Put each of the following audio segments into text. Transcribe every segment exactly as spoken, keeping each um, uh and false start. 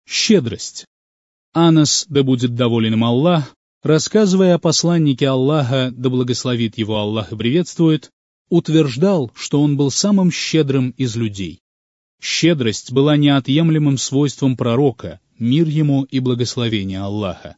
Щедрость. Анас, да будет доволен им Аллах, рассказывая о посланнике Аллаха, да благословит его Аллах и приветствует, утверждал, что он был самым щедрым из людей. Щедрость была неотъемлемым свойством пророка, мир ему и благословение Аллаха.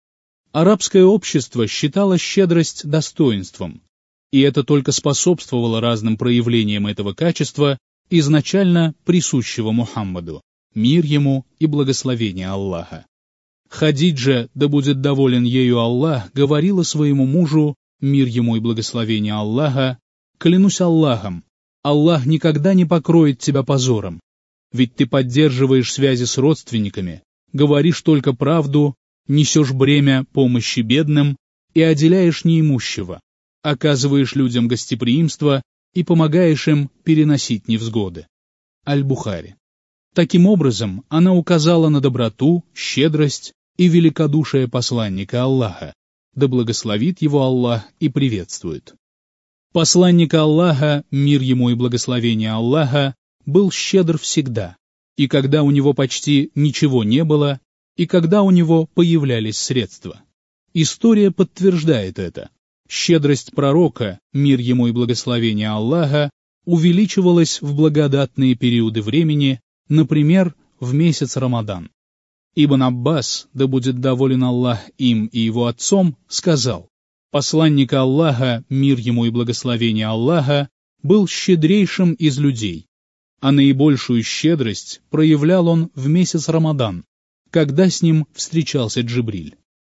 Арабское общество считало щедрость достоинством, и это только способствовало разным проявлениям этого качества, изначально присущего Мухаммаду, мир ему и благословение Аллаха. Хадиджа, да будет доволен ею Аллах, говорила своему мужу, мир ему и благословение Аллаха: «Клянусь Аллахом, Аллах никогда не покроет тебя позором, ведь ты поддерживаешь связи с родственниками, говоришь только правду, несешь бремя помощи бедным и отделяешь неимущего, оказываешь людям гостеприимство и помогаешь им переносить невзгоды». Аль-Бухари. Таким образом, она указала на доброту, щедрость и великодушие посланника Аллаха, да благословит его Аллах и приветствует. Посланник Аллаха, мир ему и благословение Аллаха, был щедр всегда, и когда у него почти ничего не было, и когда у него появлялись средства. История подтверждает это. Щедрость пророка, мир ему и благословение Аллаха, увеличивалась в благодатные периоды времени, например, в месяц Рамадан. Ибн Аббас, да будет доволен Аллах им и его отцом, сказал: «Посланник Аллаха, мир ему и благословение Аллаха, был щедрейшим из людей, а наибольшую щедрость проявлял он в месяц Рамадан, когда с ним встречался Джибриль.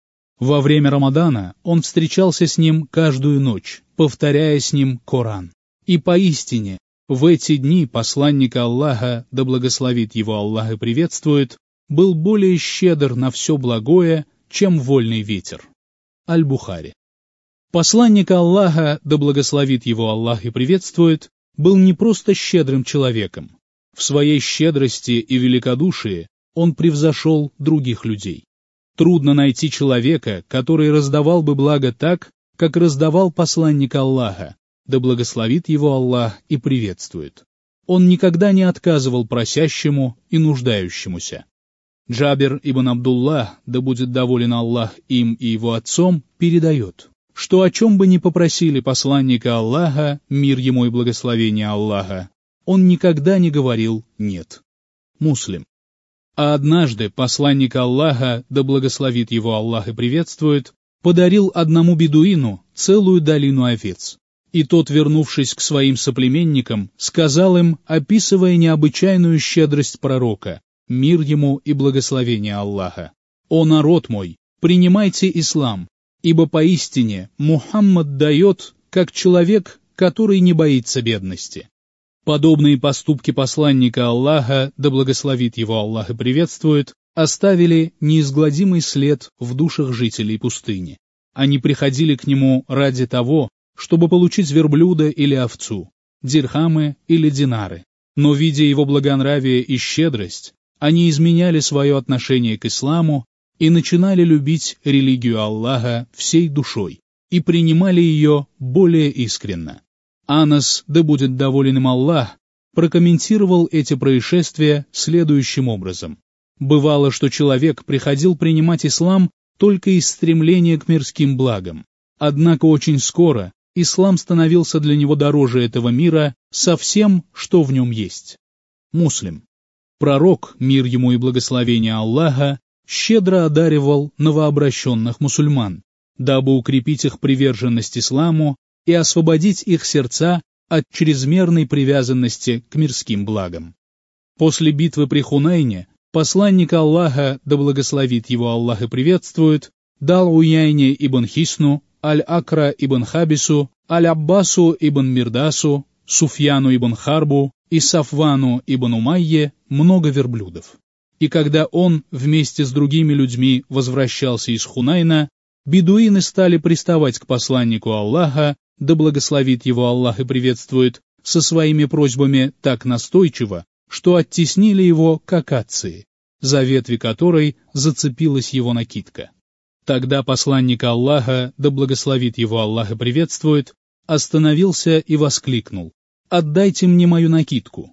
Во время Рамадана он встречался с ним каждую ночь, повторяя с ним Коран. И поистине, в эти дни посланник Аллаха, да благословит его Аллах и приветствует, был более щедр на все благое, чем вольный ветер». Аль-Бухари. Посланник Аллаха, да благословит его Аллах и приветствует, был не просто щедрым человеком. В своей щедрости и великодушии он превзошел других людей. Трудно найти человека, который раздавал бы благо так, как раздавал посланник Аллаха, да благословит его Аллах и приветствует. Он никогда не отказывал просящему и нуждающемуся. Джабир ибн Абдуллах, да будет доволен Аллах им и его отцом, передает, что о чем бы ни попросили посланника Аллаха, мир ему и благословение Аллаха, он никогда не говорил «нет». Муслим. А однажды посланник Аллаха, да благословит его Аллах и приветствует, подарил одному бедуину целую долину овец. И тот, вернувшись к своим соплеменникам, сказал им, описывая необычайную щедрость пророка, мир ему и благословение Аллаха: «О народ мой, принимайте ислам, ибо поистине Мухаммад дает, как человек, который не боится бедности». Подобные поступки посланника Аллаха, да благословит его Аллах и приветствует, оставили неизгладимый след в душах жителей пустыни. Они приходили к нему ради того, чтобы получить верблюда или овцу, дирхамы или динары. Но, видя его благонравие и щедрость, они изменяли свое отношение к исламу и начинали любить религию Аллаха всей душой и принимали ее более искренно. Анас, да будет доволен им Аллах, прокомментировал эти происшествия следующим образом. Бывало, что человек приходил принимать ислам только из стремления к мирским благам. Однако очень скоро ислам становился для него дороже этого мира со всем, что в нем есть. Муслим. Пророк, мир ему и благословение Аллаха, щедро одаривал новообращенных мусульман, дабы укрепить их приверженность исламу и освободить их сердца от чрезмерной привязанности к мирским благам. После битвы при Хунайне посланник Аллаха, да благословит его Аллах и приветствует, дал Уяйне ибн Хисну, Аль-Акра ибн Хабису, Аль-Аббасу ибн Мирдасу, Суфьяну ибн Харбу и Сафвану ибн Умайе много верблюдов. И когда он вместе с другими людьми возвращался из Хунайна, бедуины стали приставать к посланнику Аллаха, да благословит его Аллах и приветствует, со своими просьбами так настойчиво, что оттеснили его к акации, за ветви которой зацепилась его накидка. Тогда посланник Аллаха, да благословит его Аллах и приветствует, остановился и воскликнул: «Отдайте мне мою накидку».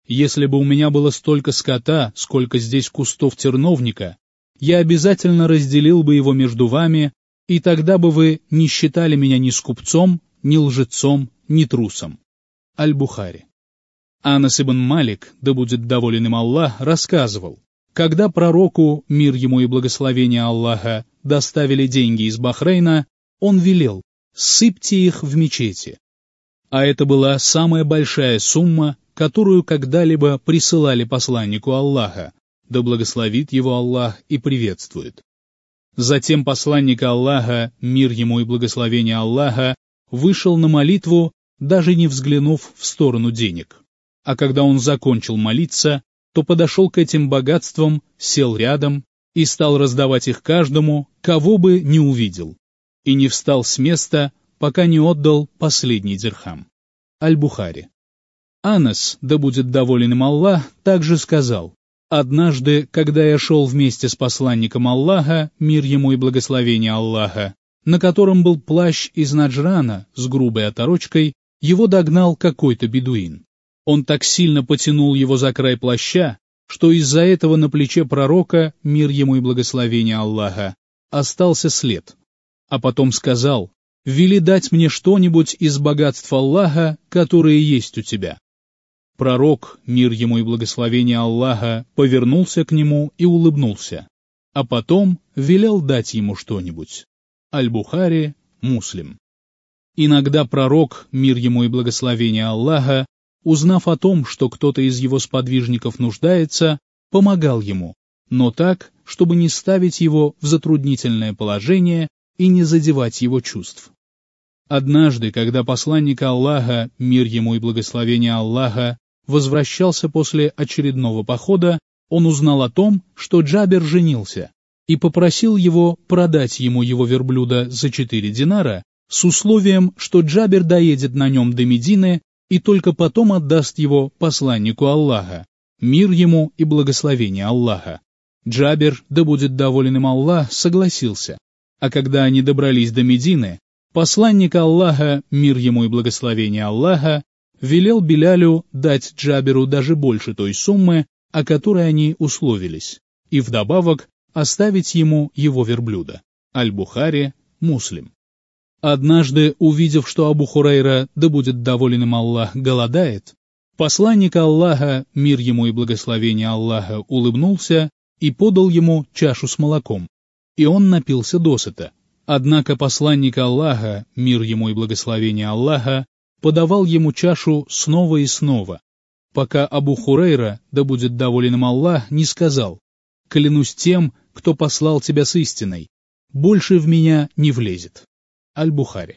Если бы у меня было столько скота, сколько здесь кустов терновника, я обязательно разделил бы его между вами, и тогда бы вы не считали меня ни скупцом, ни лжецом, ни трусом. Аль-Бухари. Анас ибн Малик, да будет доволен им Аллах, рассказывал, когда пророку, мир ему и благословение Аллаха, доставили деньги из Бахрейна, он велел: «Сыпьте их в мечети». А это была самая большая сумма, которую когда-либо присылали посланнику Аллаха, да благословит его Аллах и приветствует. Затем посланник Аллаха, мир ему и благословение Аллаха, вышел на молитву, даже не взглянув в сторону денег. А когда он закончил молиться, то подошел к этим богатствам, сел рядом и стал раздавать их каждому, кого бы не увидел, и не встал с места, пока не отдал последний дирхам. Аль-Бухари. Анас, да будет доволен им Аллах, также сказал: «Однажды, когда я шел вместе с посланником Аллаха, мир ему и благословение Аллаха, на котором был плащ из наджрана с грубой оторочкой, его догнал какой-то бедуин. Он так сильно потянул его за край плаща, что из-за этого на плече пророка, мир ему и благословение Аллаха, остался след. А потом сказал: «Вели дать мне что-нибудь из богатств Аллаха, которые есть у тебя». Пророк, мир ему и благословение Аллаха, повернулся к нему и улыбнулся, а потом велел дать ему что-нибудь. Аль-Бухари, Муслим. Иногда пророк, мир ему и благословение Аллаха, узнав о том, что кто-то из его сподвижников нуждается, помогал ему, но так, чтобы не ставить его в затруднительное положение и не задевать его чувств. Однажды, когда посланник Аллаха, мир ему и благословение Аллаха, возвращался после очередного похода, он узнал о том, что Джабер женился, и попросил его продать ему его верблюда за четыре динара с условием, что Джабер доедет на нем до Медины и только потом отдаст его посланнику Аллаха, мир ему и благословение Аллаха. Джабер, да будет доволен им Аллах, согласился, а когда они добрались до Медины, посланник Аллаха, мир ему и благословение Аллаха, велел Билялю дать Джаберу даже больше той суммы, о которой они условились, и вдобавок оставить ему его верблюда. Аль-Бухари, Муслим. Однажды, увидев, что Абу Хурайра, да будет доволен им Аллах, голодает, посланник Аллаха, мир ему и благословение Аллаха, улыбнулся и подал ему чашу с молоком, и он напился досыта. Однако посланник Аллаха, мир ему и благословение Аллаха, подавал ему чашу снова и снова, пока Абу Хурайра, да будет доволен им Аллах, не сказал: «Клянусь тем, кто послал тебя с истиной, больше в меня не влезет». Аль-Бухари.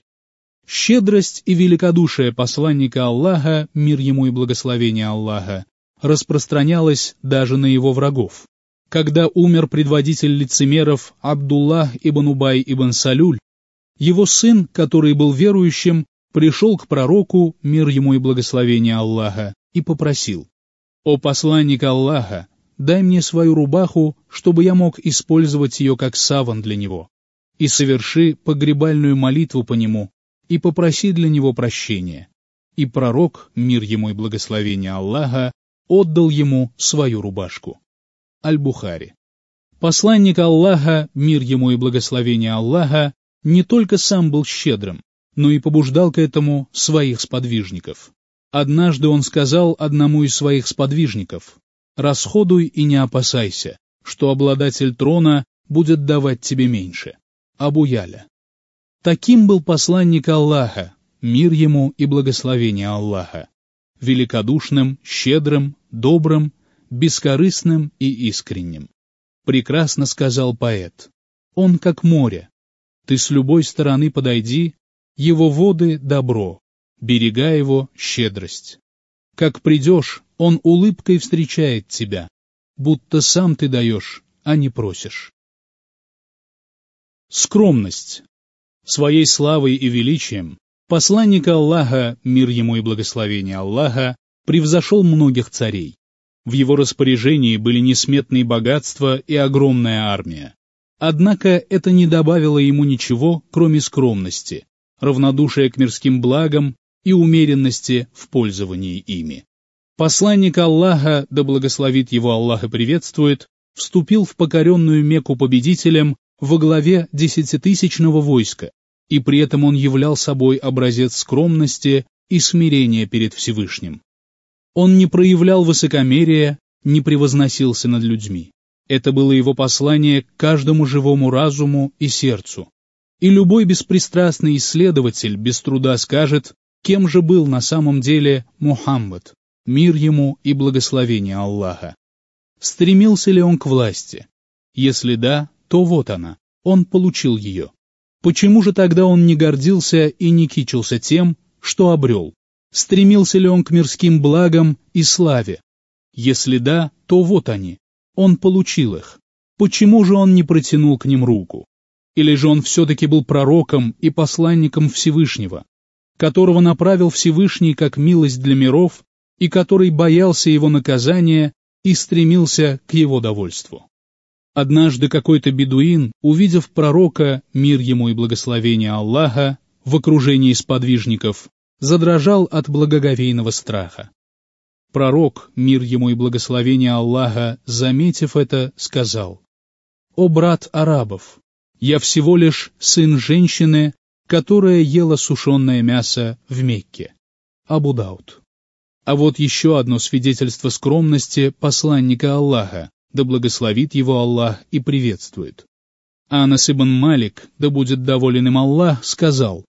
Щедрость и великодушие посланника Аллаха, мир ему и благословение Аллаха, распространялась даже на его врагов. Когда умер предводитель лицемеров Абдуллах ибн Убай ибн Салюль, его сын, который был верующим, пришел к пророку, мир ему и благословение Аллаха, и попросил: «О посланник Аллаха, дай мне свою рубаху, чтобы я мог использовать ее как саван для него, и соверши погребальную молитву по нему, и попроси для него прощения». И пророк, мир ему и благословение Аллаха, отдал ему свою рубашку. Аль-Бухари. Посланник Аллаха, мир ему и благословение Аллаха, не только сам был щедрым, но и побуждал к этому своих сподвижников. Однажды он сказал одному из своих сподвижников: «Расходуй и не опасайся, что обладатель трона будет давать тебе меньше». Абу Яля. Таким был посланник Аллаха, мир ему и благословение Аллаха, великодушным, щедрым, добрым, бескорыстным и искренним. Прекрасно сказал поэт: «Он как море, ты с любой стороны подойди, его воды — добро, берега его — щедрость. Как придешь, он улыбкой встречает тебя, будто сам ты даешь, а не просишь». Скромность. Своей славой и величием посланник Аллаха, мир ему и благословение Аллаха, превзошел многих царей. В его распоряжении были несметные богатства и огромная армия. Однако это не добавило ему ничего, кроме скромности, равнодушия к мирским благам и умеренности в пользовании ими. Посланник Аллаха, да благословит его Аллах и приветствует, вступил в покоренную Мекку победителем во главе десятитысячного войска, и при этом он являл собой образец скромности и смирения перед Всевышним. Он не проявлял высокомерия, не превозносился над людьми. Это было его послание к каждому живому разуму и сердцу. И любой беспристрастный исследователь без труда скажет, кем же был на самом деле Мухаммад, мир ему и благословение Аллаха. Стремился ли он к власти? Если да, то вот она, он получил ее. Почему же тогда он не гордился и не кичился тем, что обрел? Стремился ли он к мирским благам и славе? Если да, то вот они, он получил их. Почему же он не протянул к ним руку? Или же он все-таки был пророком и посланником Всевышнего, которого направил Всевышний как милость для миров и который боялся его наказания и стремился к его довольству? Однажды какой-то бедуин, увидев пророка, мир ему и благословение Аллаха, в окружении сподвижников, задрожал от благоговейного страха. Пророк, мир ему и благословение Аллаха, заметив это, сказал: «О брат арабов, я всего лишь сын женщины, которая ела сушеное мясо в Мекке». Абу Дауд. А вот еще одно свидетельство скромности посланника Аллаха, да благословит его Аллах и приветствует. Анас ибн Малик, да будет доволен им Аллах, сказал: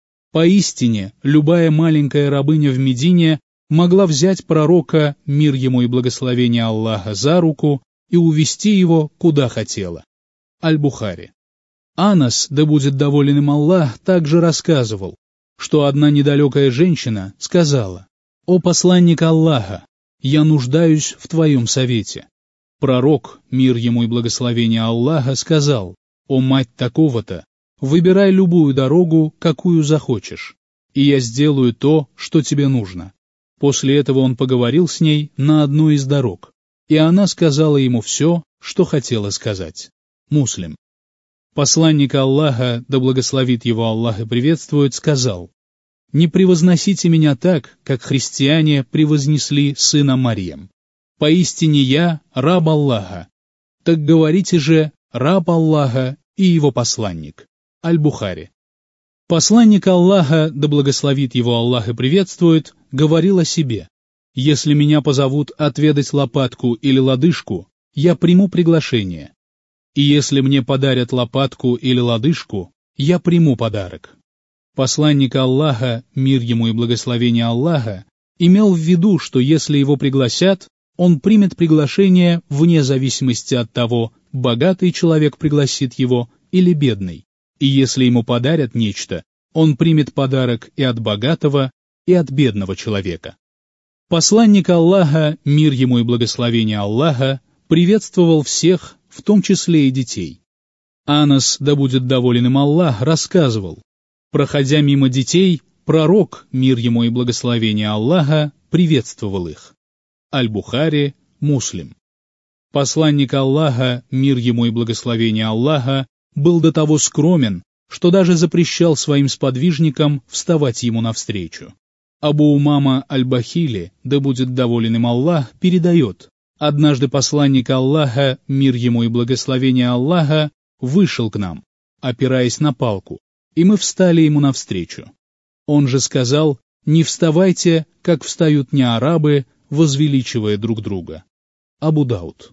«Поистине, любая маленькая рабыня в Медине могла взять пророка, мир ему и благословение Аллаха, за руку и увести его куда хотела». Аль-Бухари. Анас, да будет доволен им Аллах, также рассказывал, что одна недалекая женщина сказала: «О посланник Аллаха, я нуждаюсь в твоем совете». Пророк, мир ему и благословение Аллаха, сказал: «О мать такого-то, выбирай любую дорогу, какую захочешь, и я сделаю то, что тебе нужно». После этого он поговорил с ней на одной из дорог, и она сказала ему все, что хотела сказать. Муслим. Посланник Аллаха, да благословит его Аллах и приветствует, сказал: «Не превозносите меня так, как христиане превознесли сына Марьям. Поистине я раб Аллаха. Так говорите же, раб Аллаха и его посланник». Аль-Бухари. Посланник Аллаха, да благословит его Аллах и приветствует, говорил о себе: «Если меня позовут отведать лопатку или лодыжку, я приму приглашение. И если мне подарят лопатку или лодыжку, я приму подарок». Посланник Аллаха, мир ему и благословение Аллаха, имел в виду, что если его пригласят, он примет приглашение вне зависимости от того, богатый человек пригласит его или бедный. И если ему подарят нечто, он примет подарок и от богатого, и от бедного человека. Посланник Аллаха, мир ему и благословение Аллаха, приветствовал всех, в том числе и детей. Анас, да будет доволен им Аллах, рассказывал: проходя мимо детей, пророк, мир ему и благословение Аллаха, приветствовал их. Аль-Бухари, Муслим. Посланник Аллаха, мир ему и благословение Аллаха, был до того скромен, что даже запрещал своим сподвижникам вставать ему навстречу. Абу Умама Аль-Бахили, да будет доволен им Аллах, передает: однажды посланник Аллаха, мир ему и благословение Аллаха, вышел к нам, опираясь на палку, и мы встали ему навстречу. Он же сказал: не вставайте, как встают не арабы, возвеличивая друг друга. Абу Дауд.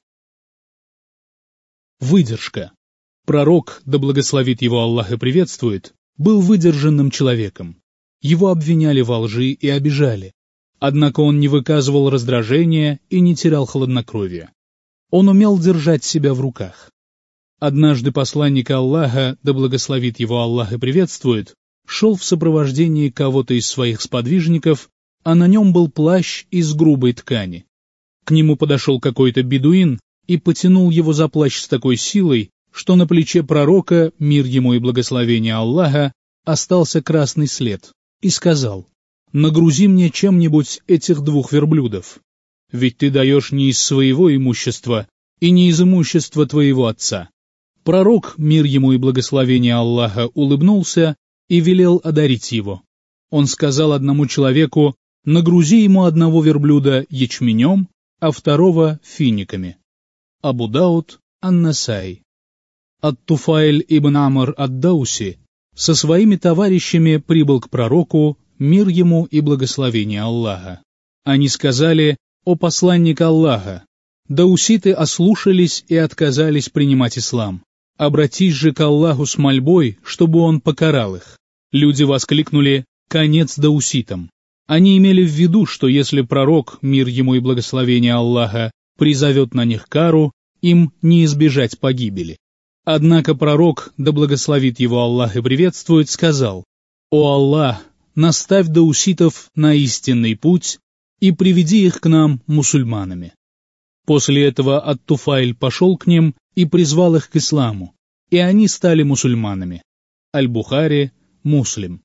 Выдержка. Пророк, да благословит его Аллах и приветствует, был выдержанным человеком. Его обвиняли во лжи и обижали. Однако он не выказывал раздражения и не терял хладнокровия. Он умел держать себя в руках. Однажды посланник Аллаха, да благословит его Аллах и приветствует, шел в сопровождении кого-то из своих сподвижников, а на нем был плащ из грубой ткани. К нему подошел какой-то бедуин и потянул его за плащ с такой силой, что на плече пророка, мир ему и благословение Аллаха, остался красный след, и сказал: «Нагрузи мне чем-нибудь этих двух верблюдов, ведь ты даешь не из своего имущества и не из имущества твоего отца». Пророк, мир ему и благословение Аллаха, улыбнулся и велел одарить его. Он сказал одному человеку: нагрузи ему одного верблюда ячменем, а второго финиками. Абу Дауд, Ан-Насаи. Ат-Туфайль ибн Амр ад-Дауси со своими товарищами прибыл к пророку, мир ему и благословение Аллаха. Они сказали: «О посланник Аллаха, дауситы ослушались и отказались принимать ислам. Обратись же к Аллаху с мольбой, чтобы он покарал их». Люди воскликнули: «Конец дауситам». Они имели в виду, что если пророк, мир ему и благословение Аллаха, призовет на них кару, им не избежать погибели. Однако пророк, да благословит его Аллах и приветствует, сказал: «О Аллах, наставь дауситов на истинный путь и приведи их к нам мусульманами». После этого Ат-Туфайль пошел к ним и призвал их к исламу, и они стали мусульманами. Аль-Бухари, Муслим.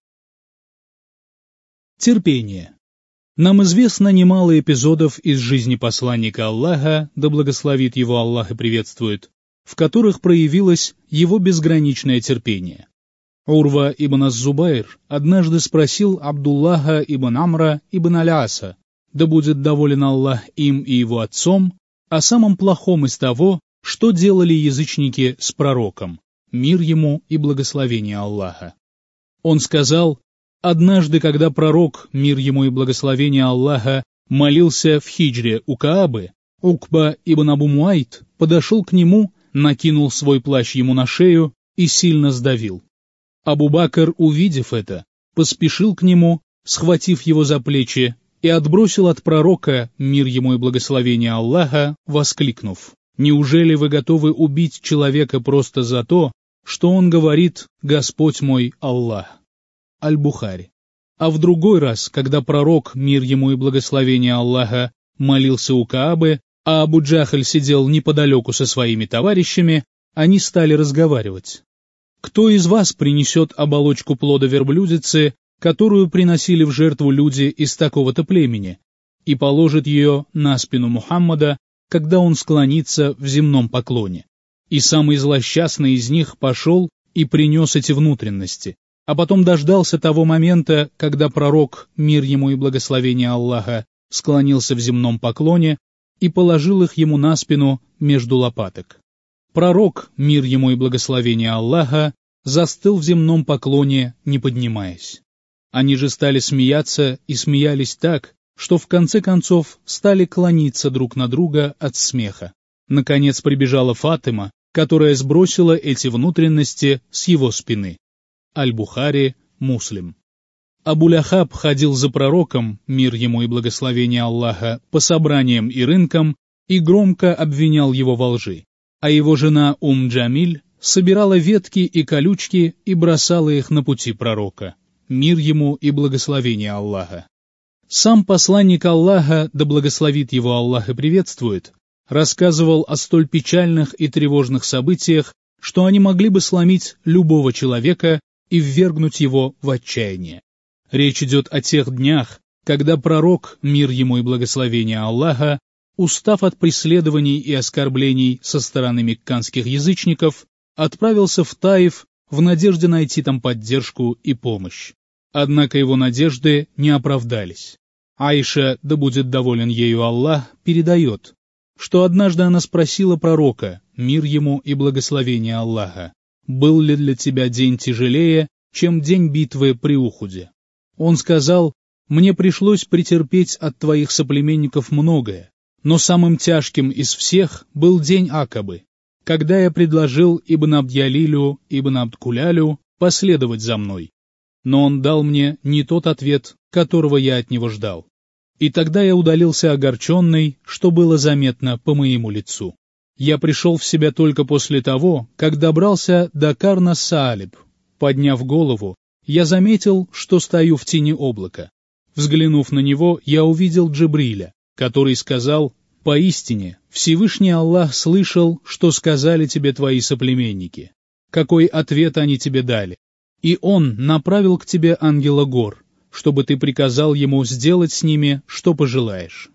Терпение. Нам известно немало эпизодов из жизни посланника Аллаха, да благословит его Аллах и приветствует, в которых проявилось его безграничное терпение. Урва ибн ас-Зубайр однажды спросил Абдуллаха ибн Амра ибн Аль-Аса, да будет доволен Аллах им и его отцом, о самом плохом из того, что делали язычники с пророком, мир ему и благословение Аллаха. Он сказал: «Однажды, когда пророк, мир ему и благословение Аллаха, молился в хиджре у Каабы, Укба ибн Абу Муайт подошел к нему, накинул свой плащ ему на шею и сильно сдавил. Абу Бакр, увидев это, поспешил к нему, схватив его за плечи, и отбросил от пророка, мир ему и благословение Аллаха, воскликнув: «Неужели вы готовы убить человека просто за то, что он говорит: Господь мой Аллах?» Аль-Бухари. А в другой раз, когда пророк, мир ему и благословение Аллаха, молился у Каабы, а Абу Джахаль сидел неподалеку со своими товарищами, они стали разговаривать. «Кто из вас принесет оболочку плода верблюдицы, которую приносили в жертву люди из такого-то племени, и положит ее на спину Мухаммада, когда он склонится в земном поклоне?» И самый злосчастный из них пошел и принес эти внутренности, а потом дождался того момента, когда пророк, мир ему и благословение Аллаха, склонился в земном поклоне и положил их ему на спину между лопаток. Пророк, мир ему и благословение Аллаха, застыл в земном поклоне, не поднимаясь. Они же стали смеяться и смеялись так, что в конце концов стали клониться друг на друга от смеха. Наконец прибежала Фатима, которая сбросила эти внутренности с его спины. Аль-Бухари, Муслим. Абу-Ляхаб ходил за пророком, мир ему и благословение Аллаха, по собраниям и рынкам и громко обвинял его во лжи, а его жена Ум-Джамиль собирала ветки и колючки и бросала их на пути пророка, мир ему и благословение Аллаха. Сам посланник Аллаха, да благословит его Аллах и приветствует, рассказывал о столь печальных и тревожных событиях, что они могли бы сломить любого человека и ввергнуть его в отчаяние. Речь идет о тех днях, когда пророк, мир ему и благословение Аллаха, устав от преследований и оскорблений со стороны мекканских язычников, отправился в Таиф в надежде найти там поддержку и помощь. Однако его надежды не оправдались. Аиша, да будет доволен ею Аллах, передает, что однажды она спросила пророка, мир ему и благословение Аллаха: «Был ли для тебя день тяжелее, чем день битвы при Ухуде?» Он сказал: «Мне пришлось претерпеть от твоих соплеменников многое, но самым тяжким из всех был день Акабы, когда я предложил Ибн Абд-Ялилю, Ибн Абд-Кулялю последовать за мной. Но он дал мне не тот ответ, которого я от него ждал. И тогда я удалился огорченный, что было заметно по моему лицу. Я пришел в себя только после того, как добрался до Карна-Саалиб. Подняв голову, я заметил, что стою в тени облака. Взглянув на него, я увидел Джибриля, который сказал: «Поистине, Всевышний Аллах слышал, что сказали тебе твои соплеменники, какой ответ они тебе дали, и Он направил к тебе ангела гор, чтобы ты приказал ему сделать с ними, что пожелаешь».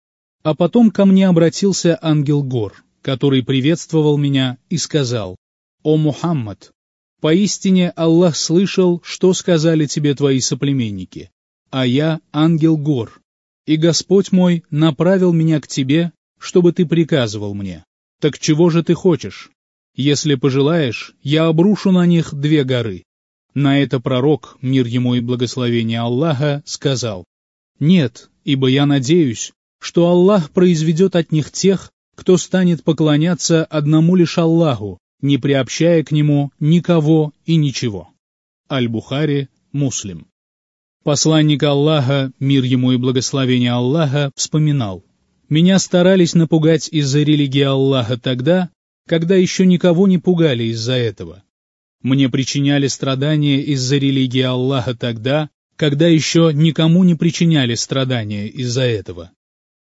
А потом ко мне обратился ангел гор, который приветствовал меня и сказал: «О Мухаммад, поистине Аллах слышал, что сказали тебе твои соплеменники, а я ангел гор, И Господь мой направил меня к тебе, чтобы ты приказывал мне. Так чего же ты хочешь? Если пожелаешь, я обрушу на них две горы». На это пророк, мир ему и благословение Аллаха, сказал: «Нет, ибо я надеюсь, что Аллах произведет от них тех, кто станет поклоняться одному лишь Аллаху, не приобщая к нему никого и ничего». Аль-Бухари, Муслим. Посланник Аллаха, мир ему и благословение Аллаха, вспоминал: «Меня старались напугать из-за религии Аллаха тогда, когда еще никого не пугали из-за этого. Мне причиняли страдания из-за религии Аллаха тогда, когда еще никому не причиняли страдания из-за этого.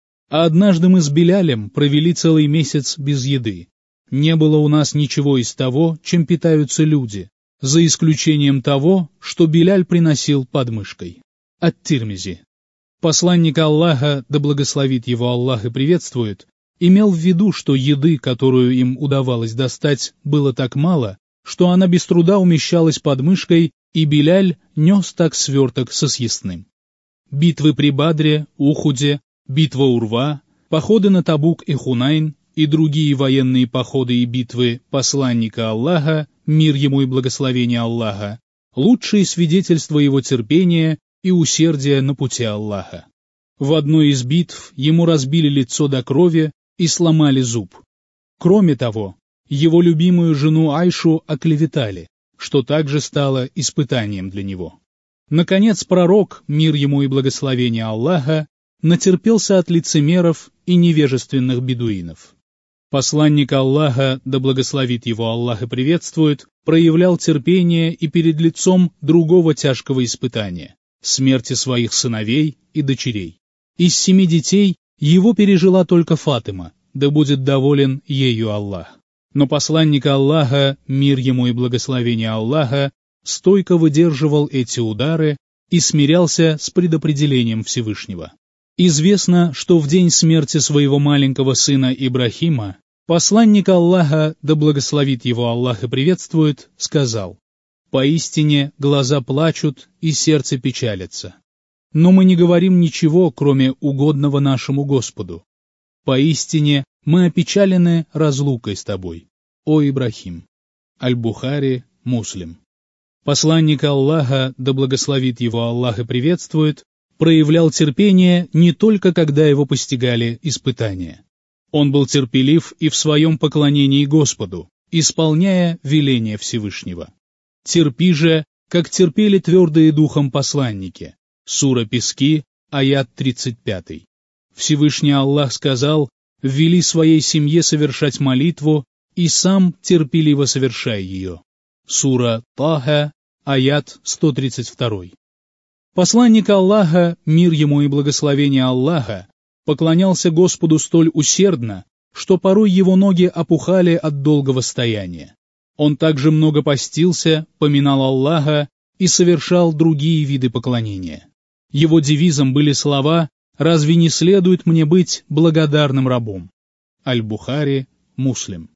А однажды мы с Билялем провели целый месяц без еды. Не было у нас ничего из того, чем питаются люди, за исключением того, что Биляль приносил под мышкой». Ат-Тирмизи. Посланник Аллаха, да благословит его Аллах и приветствует, имел в виду, что еды, которую им удавалось достать, было так мало, что она без труда умещалась под мышкой, и Биляль нес так сверток со съестным. Битвы при Бадре, Ухуде, битва Урва, походы на Табук и Хунайн и другие военные походы и битвы посланника Аллаха, мир ему и благословение Аллаха, лучшие свидетельства его терпения и усердия на пути Аллаха. В одной из битв ему разбили лицо до крови и сломали зуб. Кроме того, его любимую жену Айшу оклеветали, что также стало испытанием для него. Наконец, пророк, мир ему и благословение Аллаха, натерпелся от лицемеров и невежественных бедуинов. Посланник Аллаха, да благословит его Аллах и приветствует, проявлял терпение и перед лицом другого тяжкого испытания – смерти своих сыновей и дочерей. Из семи детей его пережила только Фатима, да будет доволен ею Аллах. Но посланник Аллаха, мир ему и благословение Аллаха, стойко выдерживал эти удары и смирялся с предопределением Всевышнего. Известно, что в день смерти своего маленького сына Ибрахима посланник Аллаха, да благословит его Аллах и приветствует, сказал: «Поистине глаза плачут и сердце печалится. Но мы не говорим ничего, кроме угодного нашему Господу. Поистине мы опечалены разлукой с тобой, о Ибрахим». Аль-Бухари, Муслим. Посланник Аллаха, да благословит его Аллах и приветствует, проявлял терпение не только когда его постигали испытания. Он был терпелив и в своем поклонении Господу, исполняя веления Всевышнего. «Терпи же, как терпели твердые духом посланники». Сура Пески, аят тридцать пять. Всевышний Аллах сказал: «Ввели своей семье совершать молитву, и сам терпеливо совершай ее». Сура Таха, аят сто тридцать два. Посланник Аллаха, мир ему и благословение Аллаха, поклонялся Господу столь усердно, что порой его ноги опухали от долгого стояния. Он также много постился, поминал Аллаха и совершал другие виды поклонения. Его девизом были слова: «Разве не следует мне быть благодарным рабом?» Аль-Бухари, Муслим.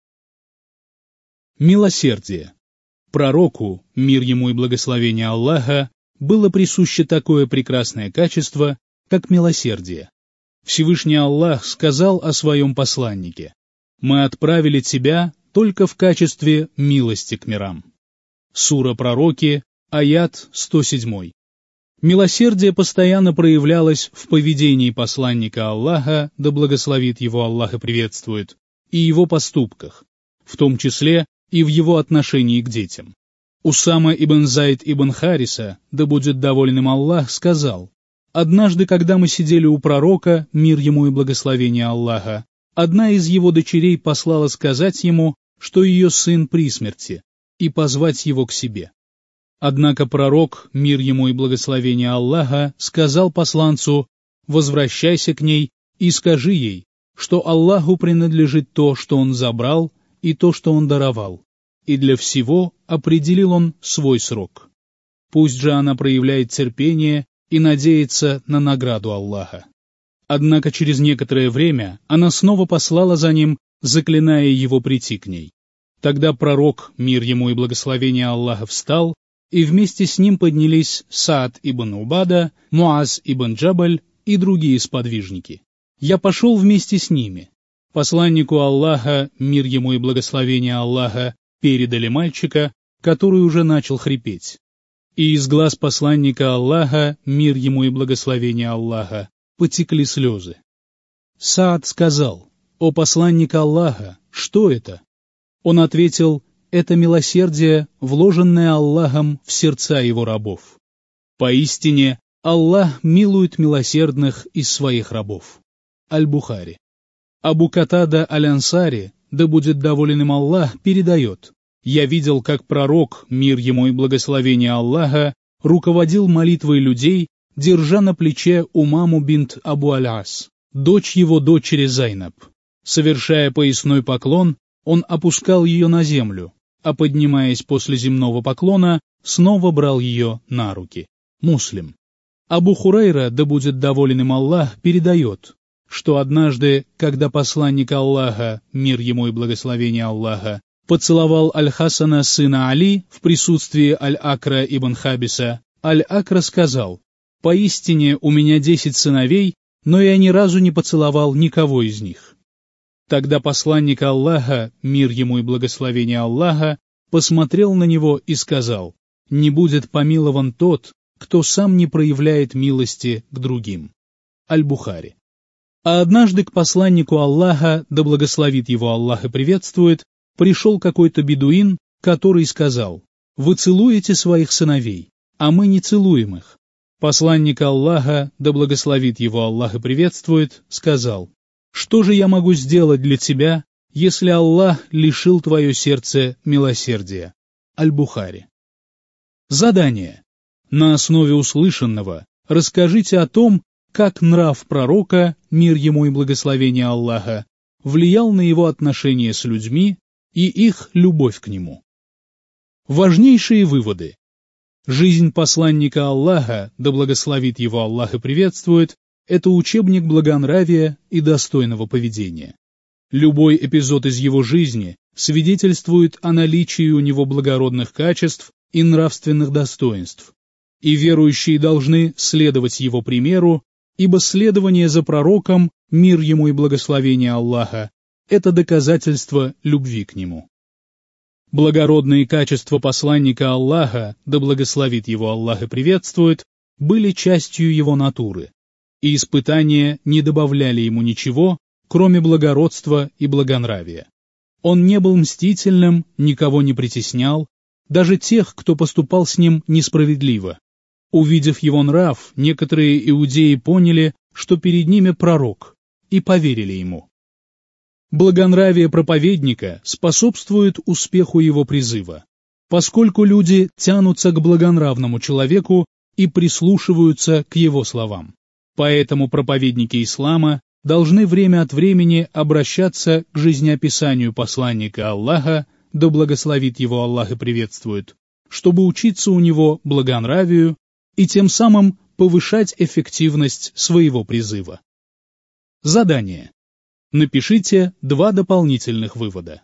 Милосердие. Пророку, мир ему и благословение Аллаха, было присуще такое прекрасное качество, как милосердие. Всевышний Аллах сказал о своем посланнике: «Мы отправили тебя только в качестве милости к мирам». Сура Пророки, аят сто семь. Милосердие постоянно проявлялось в поведении посланника Аллаха, да благословит его Аллах и приветствует, и его поступках, в том числе и в его отношении к детям. Усама ибн Зайд ибн Хариса, да будет доволен им Аллах, сказал: «Однажды, когда мы сидели у пророка, мир ему и благословение Аллаха, одна из его дочерей послала сказать ему, что ее сын при смерти, и позвать его к себе. Однако пророк, мир ему и благословение Аллаха, сказал посланцу: «Возвращайся к ней и скажи ей, что Аллаху принадлежит то, что он забрал, и то, что он даровал, и для всего определил он свой срок. Пусть же она проявляет терпение и надеется на награду Аллаха». Однако через некоторое время она снова послала за ним, заклиная его прийти к ней. Тогда пророк, мир ему и благословение Аллаха, встал, и вместе с ним поднялись Саад ибн Убада, Муаз ибн Джабаль и другие сподвижники. Я пошел вместе с ними. Посланнику Аллаха, мир ему и благословение Аллаха, передали мальчика, который уже начал хрипеть. И из глаз посланника Аллаха, мир ему и благословение Аллаха, потекли слезы. Саад сказал: «О посланник Аллаха, что это?» Он ответил: «Это милосердие, вложенное Аллахом в сердца его рабов. Поистине, Аллах милует милосердных из своих рабов». Аль-Бухари. Абу Катада Аль-Ансари, да будет доволен им Аллах, передает: «Я видел, как пророк, мир ему и благословение Аллаха, руководил молитвой людей, держа на плече Умаму бинт Абу Аль-Ас, дочь его дочери Зайнаб. Совершая поясной поклон, он опускал ее на землю, а поднимаясь после земного поклона, снова брал ее на руки». Муслим. Абу Хурайра, да будет доволен им Аллах, передает, что однажды, когда посланник Аллаха, мир ему и благословение Аллаха, поцеловал Аль-Хасана сына Али в присутствии Аль-Акра ибн Хабиса, Аль-Акра сказал: «Поистине у меня десять сыновей, но я ни разу не поцеловал никого из них». Тогда посланник Аллаха, мир ему и благословение Аллаха, посмотрел на него и сказал: «Не будет помилован тот, кто сам не проявляет милости к другим». Аль-Бухари. А однажды к посланнику Аллаха, да благословит его Аллах и приветствует, пришел какой-то бедуин, который сказал: «Вы целуете своих сыновей, а мы не целуем их». Посланник Аллаха, да благословит его Аллах и приветствует, сказал: «Что же я могу сделать для тебя, если Аллах лишил твое сердце милосердия?» Аль-Бухари. Задание. На основе услышанного расскажите о том, как нрав пророка, мир ему и благословение Аллаха, влиял на его отношения с людьми и их любовь к нему. Важнейшие выводы. Жизнь посланника Аллаха, да благословит его Аллах и приветствует, это учебник благонравия и достойного поведения. Любой эпизод из его жизни свидетельствует о наличии у него благородных качеств и нравственных достоинств, и верующие должны следовать его примеру, ибо следование за пророком, мир ему и благословение Аллаха, это доказательство любви к нему. Благородные качества посланника Аллаха, да благословит его Аллах и приветствует, были частью его натуры, и испытания не добавляли ему ничего, кроме благородства и благонравия. Он не был мстительным, никого не притеснял, даже тех, кто поступал с ним несправедливо. Увидев его нрав, некоторые иудеи поняли, что перед ними пророк, и поверили ему. Благонравие проповедника способствует успеху его призыва, поскольку люди тянутся к благонравному человеку и прислушиваются к его словам. Поэтому проповедники ислама должны время от времени обращаться к жизнеописанию посланника Аллаха, да благословит его Аллах и приветствует, чтобы учиться у него благонравию и тем самым повышать эффективность своего призыва. Задание. Напишите два дополнительных вывода.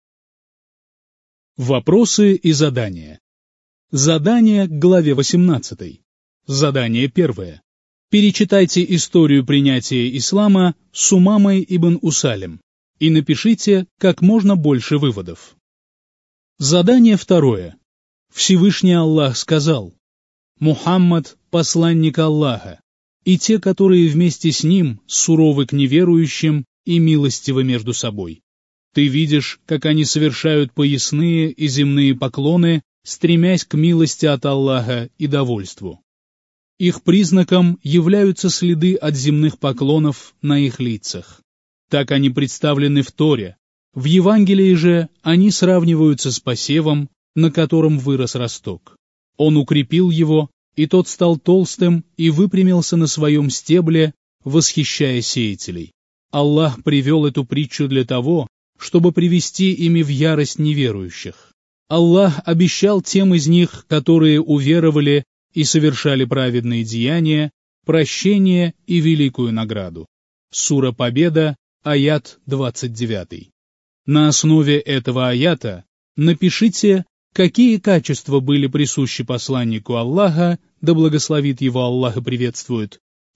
Вопросы и задания. Задание к главе восемнадцатой. Задание первое. Перечитайте историю принятия ислама с Умамой ибн Усалем и напишите как можно больше выводов. Задание второе. Всевышний Аллах сказал: «Мухаммад – посланник Аллаха, и те, которые вместе с ним, суровы к неверующим и милостивы между собой. Ты видишь, как они совершают поясные и земные поклоны, стремясь к милости от Аллаха и довольству. Их признаком являются следы от земных поклонов на их лицах. Так они представлены в Торе. В Евангелии же они сравниваются с посевом, на котором вырос росток. Он укрепил его, и тот стал толстым и выпрямился на своем стебле, восхищая сеятелей. Аллах привел эту притчу для того, чтобы привести ими в ярость неверующих. Аллах обещал тем из них, которые уверовали и совершали праведные деяния, прощение и великую награду. Сура Победа, аят двадцать девятый. На основе этого аята напишите, какие качества были присущи посланнику Аллаха, да благословит его Аллах и приветствует,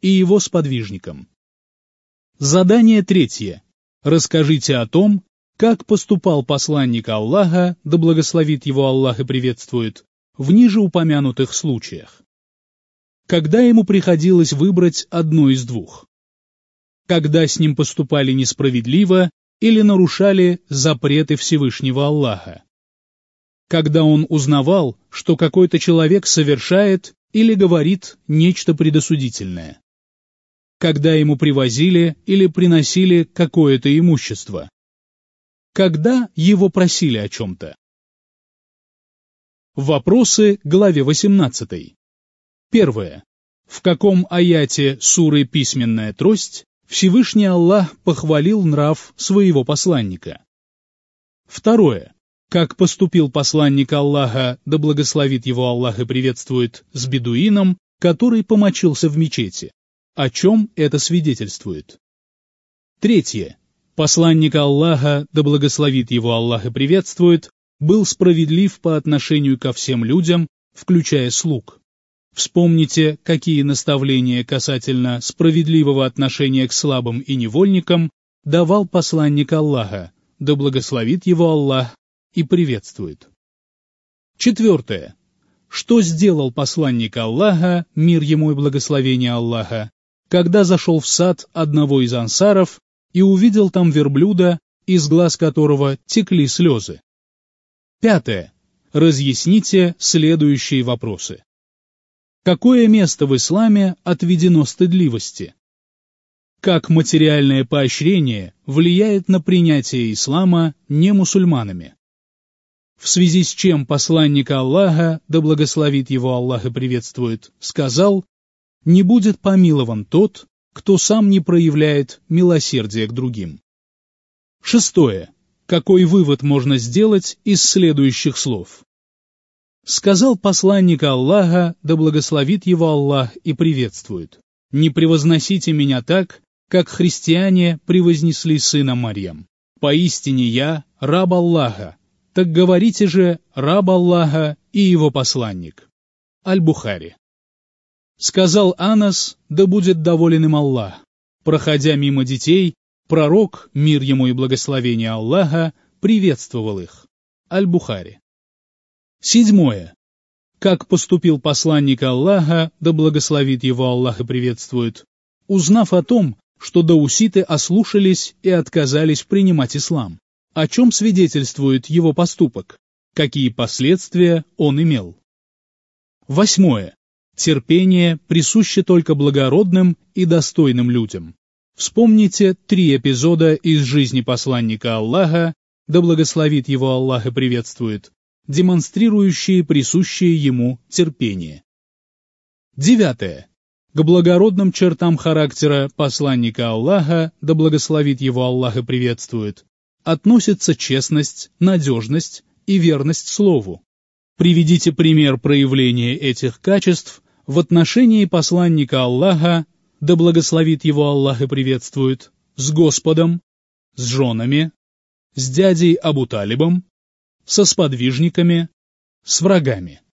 и его сподвижникам. Задание третье. Расскажите о том, как поступал посланник Аллаха, да благословит его Аллах и приветствует, в ниже упомянутых случаях. Когда ему приходилось выбрать одно из двух. Когда с ним поступали несправедливо или нарушали запреты Всевышнего Аллаха. Когда он узнавал, что какой-то человек совершает или говорит нечто предосудительное. Когда ему привозили или приносили какое-то имущество. Когда его просили о чем-то. Вопросы к главе восемнадцатой. Первое. В каком аяте суры «Письменная трость» Всевышний Аллах похвалил нрав своего посланника? Второе. Как поступил посланник Аллаха, да благословит его Аллах и приветствует, с бедуином, который помочился в мечети? О чем это свидетельствует? Третье. Посланник Аллаха, да благословит его Аллах и приветствует, был справедлив по отношению ко всем людям, включая слуг. Вспомните, какие наставления касательно справедливого отношения к слабым и невольникам давал посланник Аллаха, да благословит его Аллах и приветствует. Четвертое. Что сделал посланник Аллаха, мир ему и благословение Аллаха, когда зашел в сад одного из ансаров и увидел там верблюда, из глаз которого текли слезы? Пятое. Разъясните следующие вопросы. Какое место в исламе отведено стыдливости? Как материальное поощрение влияет на принятие ислама немусульманами? В связи с чем посланник Аллаха, да благословит его Аллах и приветствует, сказал: «Не будет помилован тот, кто сам не проявляет милосердия к другим». Шестое. Какой вывод можно сделать из следующих слов? Сказал посланник Аллаха, да благословит его Аллах и приветствует: «Не превозносите меня так, как христиане превознесли сына Марьям. Поистине я раб Аллаха, так говорите же раб Аллаха и его посланник». Аль-Бухари. Сказал Анас, да будет доволен им Аллах: проходя мимо детей, пророк, мир ему и благословение Аллаха, приветствовал их. Аль-Бухари. Седьмое. Как поступил посланник Аллаха, да благословит его Аллах и приветствует, узнав о том, что дауситы ослушались и отказались принимать ислам? О чем свидетельствует его поступок? Какие последствия он имел? Восьмое. Терпение присуще только благородным и достойным людям. Вспомните три эпизода из жизни посланника Аллаха, да благословит его Аллах и приветствует, демонстрирующие присущее ему терпение. Девятое. К благородным чертам характера посланника Аллаха, да благословит его Аллах и приветствует, относятся честность, надежность и верность слову. Приведите пример проявления этих качеств в отношении посланника Аллаха, да благословит его Аллах и приветствует, с Господом, с женами, с дядей Абу Талибом, со сподвижниками, с врагами.